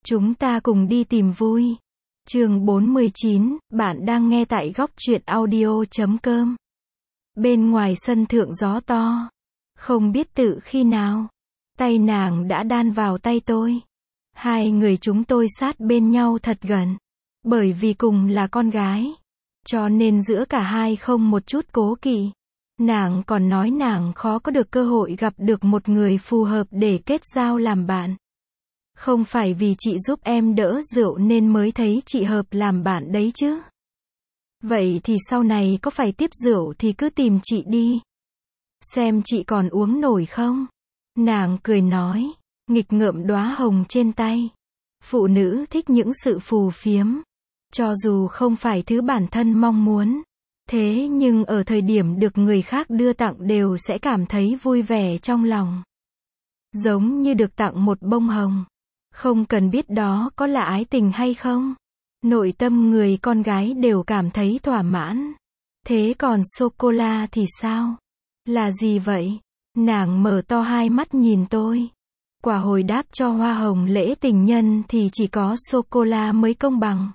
Chúng ta cùng đi tìm vui. Chương 49, bạn đang nghe tại góc truyện audio.com. Bên ngoài sân thượng gió to. Không biết tự khi nào, tay nàng đã đan vào tay tôi. Hai người chúng tôi sát bên nhau thật gần. Bởi vì cùng là con gái, cho nên giữa cả hai không một chút cố kỵ. Nàng còn nói nàng khó có được cơ hội gặp được một người phù hợp để kết giao làm bạn. Không phải vì chị giúp em đỡ rượu nên mới thấy chị hợp làm bạn đấy chứ. Vậy thì sau này có phải tiếp rượu thì cứ tìm chị đi. Xem chị còn uống nổi không? Nàng cười nói, nghịch ngợm đóa hồng trên tay. Phụ nữ thích những sự phù phiếm. Cho dù không phải thứ bản thân mong muốn. Thế nhưng ở thời điểm được người khác đưa tặng đều sẽ cảm thấy vui vẻ trong lòng. Giống như được tặng một bông hồng. Không cần biết đó có là ái tình hay không. Nội tâm người con gái đều cảm thấy thỏa mãn. Thế còn sô-cô-la thì sao? Là gì vậy? Nàng mở to hai mắt nhìn tôi. Quả hồi đáp cho hoa hồng lễ tình nhân thì chỉ có sô-cô-la mới công bằng.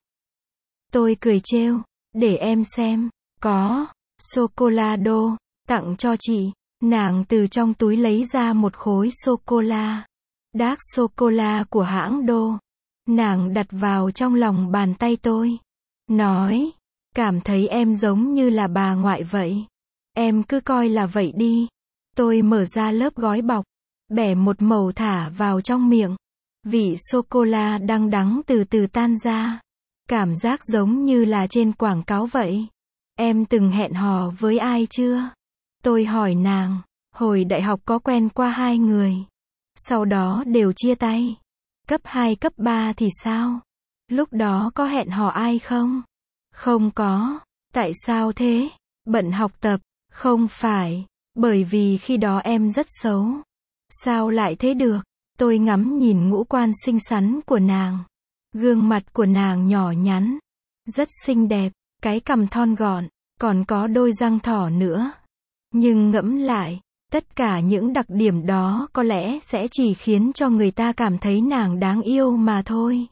Tôi cười trêu, để em xem. Có, sô-cô-la đô, tặng cho chị. Nàng từ trong túi lấy ra một khối sô-cô-la. Dark sô-cô-la của hãng đô. Nàng đặt vào trong lòng bàn tay tôi. Nói, cảm thấy em giống như là bà ngoại vậy. Em cứ coi là vậy đi. Tôi mở ra lớp gói bọc, bẻ một mẩu thả vào trong miệng. Vị sô-cô-la đắng đắng từ từ tan ra. Cảm giác giống như là trên quảng cáo vậy. Em từng hẹn hò với ai chưa? Tôi hỏi nàng, hồi đại học có quen qua hai người. Sau đó đều chia tay. Cấp 2, cấp 3 thì sao? Lúc đó có hẹn hò ai không? Không có. Tại sao thế? Bận học tập. Không phải. Bởi vì khi đó em rất xấu. Sao lại thế được? Tôi ngắm nhìn ngũ quan xinh xắn của nàng. Gương mặt của nàng nhỏ nhắn. Rất xinh đẹp. Cái cằm thon gọn. Còn có đôi răng thỏ nữa. Nhưng ngẫm lại, tất cả những đặc điểm đó có lẽ sẽ chỉ khiến cho người ta cảm thấy nàng đáng yêu mà thôi.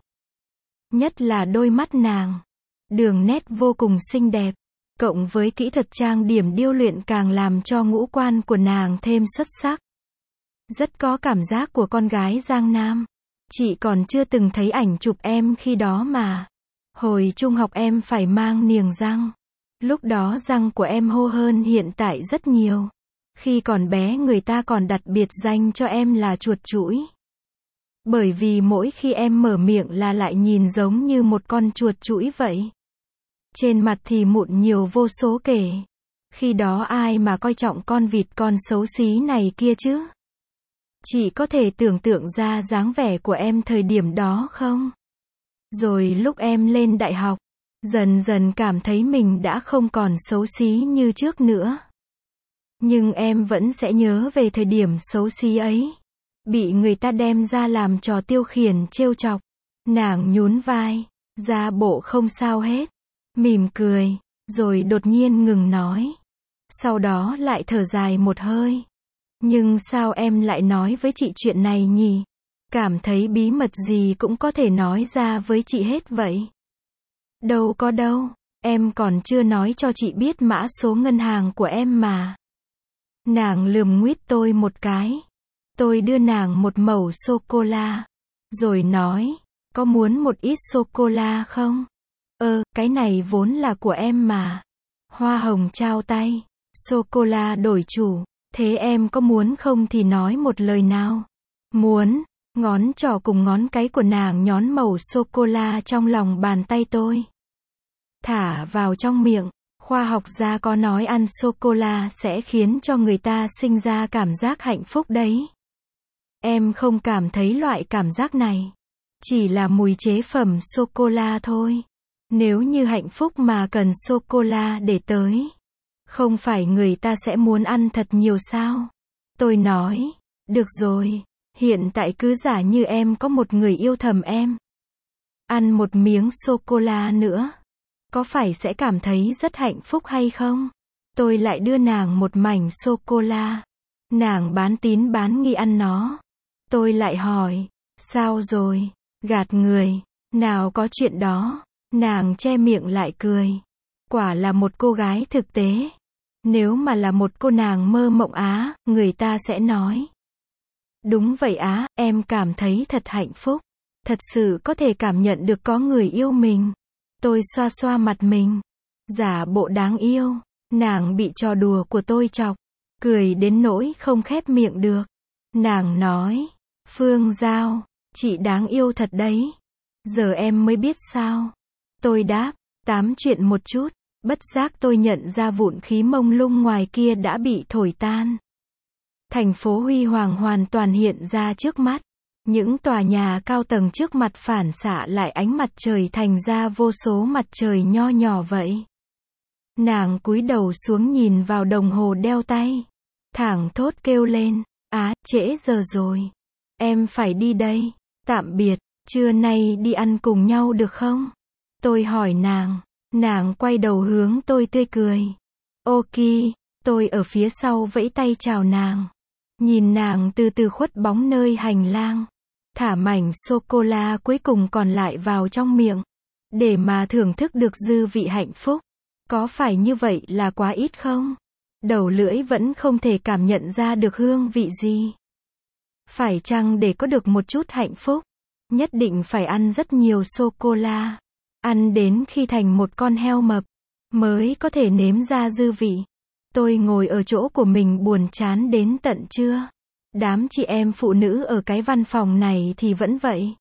Nhất là đôi mắt nàng. Đường nét vô cùng xinh đẹp. Cộng với kỹ thuật trang điểm điêu luyện càng làm cho ngũ quan của nàng thêm xuất sắc. Rất có cảm giác của con gái Giang Nam. Chị còn chưa từng thấy ảnh chụp em khi đó mà. Hồi trung học em phải mang niềng răng. Lúc đó răng của em hô hơn hiện tại rất nhiều. Khi còn bé người ta còn đặt biệt danh cho em là chuột chũi. Bởi vì mỗi khi em mở miệng là lại nhìn giống như một con chuột chũi vậy. Trên mặt thì mụn nhiều vô số kể. Khi đó ai mà coi trọng con vịt con xấu xí này kia chứ? Chị có thể tưởng tượng ra dáng vẻ của em thời điểm đó không? Rồi lúc em lên đại học, dần dần cảm thấy mình đã không còn xấu xí như trước nữa. Nhưng em vẫn sẽ nhớ về thời điểm xấu xí ấy. Bị người ta đem ra làm trò tiêu khiển trêu chọc. Nàng nhún vai, ra bộ không sao hết. Mỉm cười, rồi đột nhiên ngừng nói. Sau đó lại thở dài một hơi. Nhưng sao em lại nói với chị chuyện này nhỉ? Cảm thấy bí mật gì cũng có thể nói ra với chị hết vậy. Đâu có đâu, em còn chưa nói cho chị biết mã số ngân hàng của em mà. Nàng lườm nguýt tôi một cái. Tôi đưa nàng một mẩu sô-cô-la. Rồi nói, có muốn một ít sô-cô-la không? Cái này vốn là của em mà. Hoa hồng trao tay. Sô-cô-la đổi chủ. Thế em có muốn không thì nói một lời nào. Muốn. Ngón trỏ cùng ngón cái của nàng nhón mẩu sô-cô-la trong lòng bàn tay tôi. Thả vào trong miệng. Khoa học gia có nói ăn sô-cô-la sẽ khiến cho người ta sinh ra cảm giác hạnh phúc đấy. Em không cảm thấy loại cảm giác này. Chỉ là mùi chế phẩm sô-cô-la thôi. Nếu như hạnh phúc mà cần sô-cô-la để tới. Không phải người ta sẽ muốn ăn thật nhiều sao? Tôi nói, được rồi, hiện tại cứ giả như em có một người yêu thầm em. Ăn một miếng sô-cô-la nữa. Có phải sẽ cảm thấy rất hạnh phúc hay không? Tôi lại đưa nàng một mảnh sô-cô-la. Nàng bán tín bán nghi ăn nó. Tôi lại hỏi, sao rồi? Gạt người, nào có chuyện đó. Nàng che miệng lại cười. Quả là một cô gái thực tế. Nếu mà là một cô nàng mơ mộng á, người ta sẽ nói. Đúng vậy á, em cảm thấy thật hạnh phúc. Thật sự có thể cảm nhận được có người yêu mình. Tôi xoa xoa mặt mình. Giả bộ đáng yêu. Nàng bị trò đùa của tôi chọc. Cười đến nỗi không khép miệng được. Nàng nói. Phương Giao, chị đáng yêu thật đấy. Giờ em mới biết sao. Tôi đáp. Tám chuyện một chút. Bất giác tôi nhận ra vụn khí mông lung ngoài kia đã bị thổi tan. Thành phố huy hoàng hoàn toàn hiện ra trước mắt. Những tòa nhà cao tầng trước mặt phản xạ lại ánh mặt trời thành ra vô số mặt trời nho nhỏ vậy. Nàng cúi đầu xuống nhìn vào đồng hồ đeo tay. Thảng thốt kêu lên. Trễ giờ rồi. Em phải đi đây. Tạm biệt, trưa nay đi ăn cùng nhau được không? Tôi hỏi nàng. Nàng quay đầu hướng tôi tươi cười. Ok, tôi ở phía sau vẫy tay chào nàng. Nhìn nàng từ từ khuất bóng nơi hành lang. Thả mảnh sô-cô-la cuối cùng còn lại vào trong miệng. Để mà thưởng thức được dư vị hạnh phúc. Có phải như vậy là quá ít không? Đầu lưỡi vẫn không thể cảm nhận ra được hương vị gì. Phải chăng để có được một chút hạnh phúc, nhất định phải ăn rất nhiều sô-cô-la. Ăn đến khi thành một con heo mập, mới có thể nếm ra dư vị. Tôi ngồi ở chỗ của mình buồn chán đến tận trưa. Đám chị em phụ nữ ở cái văn phòng này thì vẫn vậy.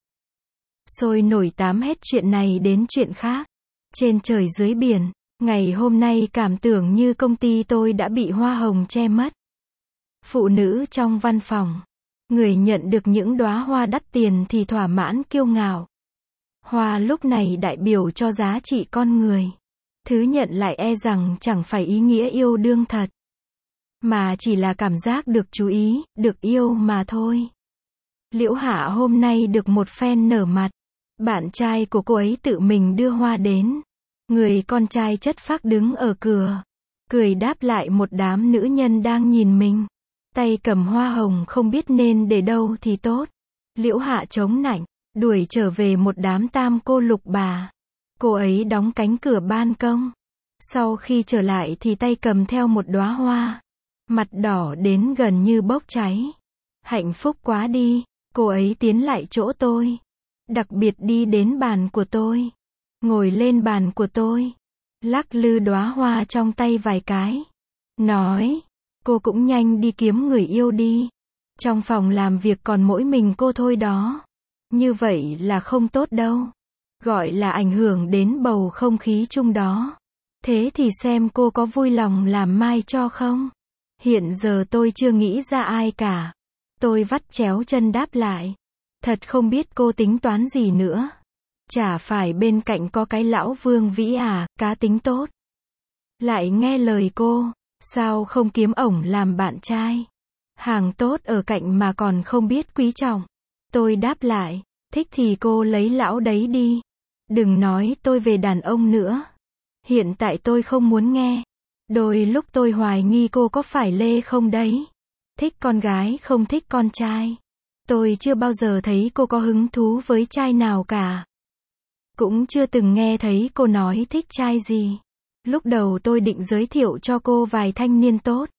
Sôi nổi tám hết chuyện này đến chuyện khác. Trên trời dưới biển, ngày hôm nay cảm tưởng như công ty tôi đã bị hoa hồng che mất. Phụ nữ trong văn phòng, người nhận được những đóa hoa đắt tiền thì thỏa mãn kiêu ngạo. Hoa lúc này đại biểu cho giá trị con người. Thứ nhận lại e rằng chẳng phải ý nghĩa yêu đương thật, mà chỉ là cảm giác được chú ý, được yêu mà thôi. Liễu Hạ hôm nay được một phen nở mặt. Bạn trai của cô ấy tự mình đưa hoa đến. Người con trai chất phác đứng ở cửa, cười đáp lại một đám nữ nhân đang nhìn mình. Tay cầm hoa hồng không biết nên để đâu thì tốt. Liễu Hạ chống nạnh, đuổi trở về một đám tam cô lục bà. Cô ấy đóng cánh cửa ban công. Sau khi trở lại thì tay cầm theo một đóa hoa. Mặt đỏ đến gần như bốc cháy. Hạnh phúc quá đi. Cô ấy tiến lại chỗ tôi. Đặc biệt đi đến bàn của tôi. Ngồi lên bàn của tôi. Lắc lư đóa hoa trong tay vài cái. Nói. Cô cũng nhanh đi kiếm người yêu đi. Trong phòng làm việc còn mỗi mình cô thôi đó. Như vậy là không tốt đâu. Gọi là ảnh hưởng đến bầu không khí chung đó. Thế thì xem cô có vui lòng làm mai cho không? Hiện giờ tôi chưa nghĩ ra ai cả. Tôi vắt chéo chân đáp lại. Thật không biết cô tính toán gì nữa. Chả phải bên cạnh có cái lão Vương Vĩ à, cá tính tốt. Lại nghe lời cô, sao không kiếm ổng làm bạn trai? Hàng tốt ở cạnh mà còn không biết quý trọng. Tôi đáp lại, thích thì cô lấy lão đấy đi. Đừng nói tôi về đàn ông nữa. Hiện tại tôi không muốn nghe. Đôi lúc tôi hoài nghi cô có phải lê không đấy. Thích con gái không thích con trai. Tôi chưa bao giờ thấy cô có hứng thú với trai nào cả. Cũng chưa từng nghe thấy cô nói thích trai gì. Lúc đầu tôi định giới thiệu cho cô vài thanh niên tốt.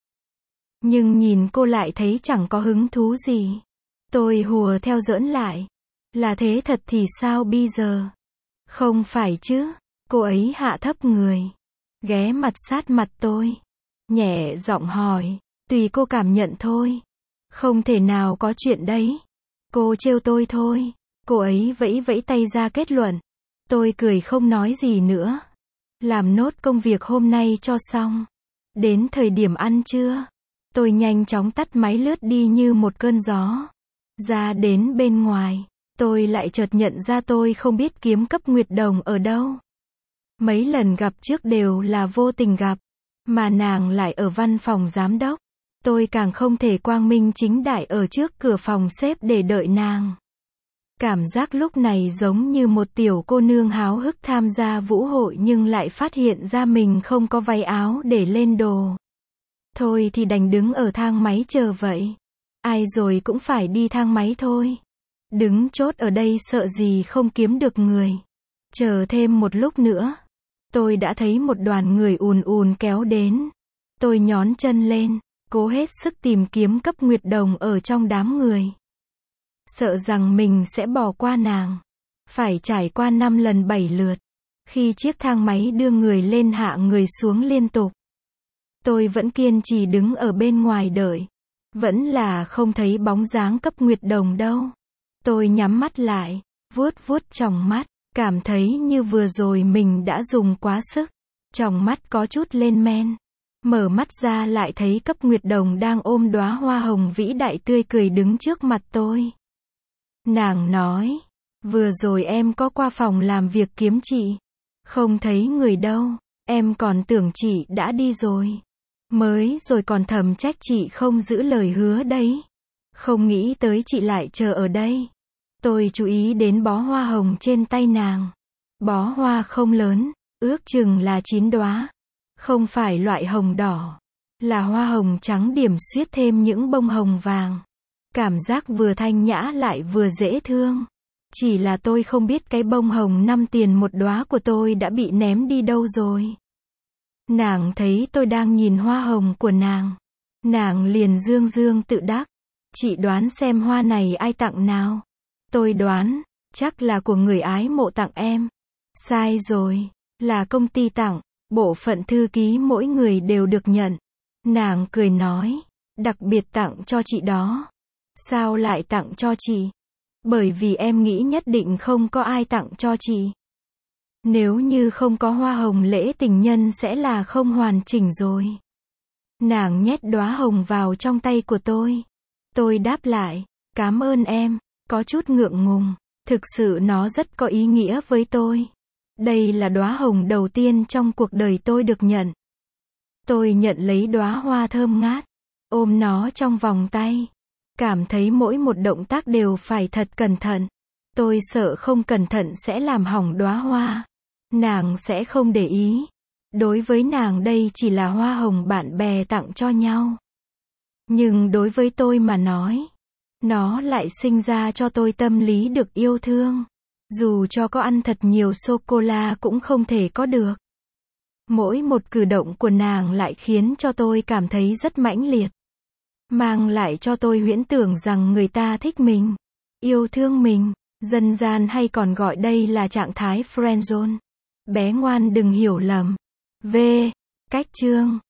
Nhưng nhìn cô lại thấy chẳng có hứng thú gì. Tôi hùa theo giỡn lại. Là thế thật thì sao bây giờ? Không phải chứ. Cô ấy hạ thấp người. Ghé mặt sát mặt tôi. Nhẹ giọng hỏi. Tùy cô cảm nhận thôi. Không thể nào có chuyện đấy. Cô trêu tôi thôi. Cô ấy vẫy vẫy tay ra kết luận. Tôi cười không nói gì nữa. Làm nốt công việc hôm nay cho xong. Đến thời điểm ăn trưa, tôi nhanh chóng tắt máy lướt đi như một cơn gió. Ra đến bên ngoài, tôi lại chợt nhận ra tôi không biết kiếm cấp Nguyệt Đồng ở đâu. Mấy lần gặp trước đều là vô tình gặp, mà nàng lại ở văn phòng giám đốc. Tôi càng không thể quang minh chính đại ở trước cửa phòng sếp để đợi nàng. Cảm giác lúc này giống như một tiểu cô nương háo hức tham gia vũ hội nhưng lại phát hiện ra mình không có váy áo để lên đồ. Thôi thì đành đứng ở thang máy chờ vậy. Ai rồi cũng phải đi thang máy thôi. Đứng chốt ở đây sợ gì không kiếm được người. Chờ thêm một lúc nữa. Tôi đã thấy một đoàn người ùn ùn kéo đến. Tôi nhón chân lên, cố hết sức tìm kiếm Cấp Nguyệt Đồng ở trong đám người. Sợ rằng mình sẽ bỏ qua nàng. Phải trải qua 5 lần 7 lượt. Khi chiếc thang máy đưa người lên hạ người xuống liên tục. Tôi vẫn kiên trì đứng ở bên ngoài đợi. Vẫn là không thấy bóng dáng Cấp Nguyệt Đồng đâu. Tôi nhắm mắt lại, vuốt vuốt tròng mắt, cảm thấy như vừa rồi mình đã dùng quá sức. Tròng mắt có chút lên men. Mở mắt ra lại thấy Cấp Nguyệt Đồng đang ôm đóa hoa hồng vĩ đại tươi cười đứng trước mặt tôi. Nàng nói, vừa rồi em có qua phòng làm việc kiếm chị. Không thấy người đâu, em còn tưởng chị đã đi rồi. Mới rồi còn thầm trách chị không giữ lời hứa đấy. Không nghĩ tới chị lại chờ ở đây. Tôi chú ý đến bó hoa hồng trên tay nàng. Bó hoa không lớn, ước chừng là 9 đóa. Không phải loại hồng đỏ. Là hoa hồng trắng điểm xuyết thêm những bông hồng vàng. Cảm giác vừa thanh nhã lại vừa dễ thương. Chỉ là tôi không biết cái bông hồng 5 tiền một đóa của tôi đã bị ném đi đâu rồi. Nàng thấy tôi đang nhìn hoa hồng của nàng. Nàng liền dương dương tự đắc. Chị đoán xem hoa này ai tặng nào? Tôi đoán, chắc là của người ái mộ tặng em. Sai rồi, là công ty tặng, bộ phận thư ký mỗi người đều được nhận. Nàng cười nói, đặc biệt tặng cho chị đó. Sao lại tặng cho chị? Bởi vì em nghĩ nhất định không có ai tặng cho chị. Nếu như không có hoa hồng lễ tình nhân sẽ là không hoàn chỉnh rồi. Nàng nhét đóa hồng vào trong tay của tôi. Tôi đáp lại, cảm ơn em, có chút ngượng ngùng. Thực sự nó rất có ý nghĩa với tôi. Đây là đóa hồng đầu tiên trong cuộc đời tôi được nhận. Tôi nhận lấy đóa hoa thơm ngát, ôm nó trong vòng tay. Cảm thấy mỗi một động tác đều phải thật cẩn thận. Tôi sợ không cẩn thận sẽ làm hỏng đóa hoa. Nàng sẽ không để ý. Đối với nàng đây chỉ là hoa hồng bạn bè tặng cho nhau. Nhưng đối với tôi mà nói, nó lại sinh ra cho tôi tâm lý được yêu thương. Dù cho có ăn thật nhiều sô-cô-la cũng không thể có được. Mỗi một cử động của nàng lại khiến cho tôi cảm thấy rất mãnh liệt. Mang lại cho tôi huyễn tưởng rằng người ta thích mình, yêu thương mình. Dân gian hay còn gọi đây là trạng thái friendzone. Bé ngoan đừng hiểu lầm. V. Cách chương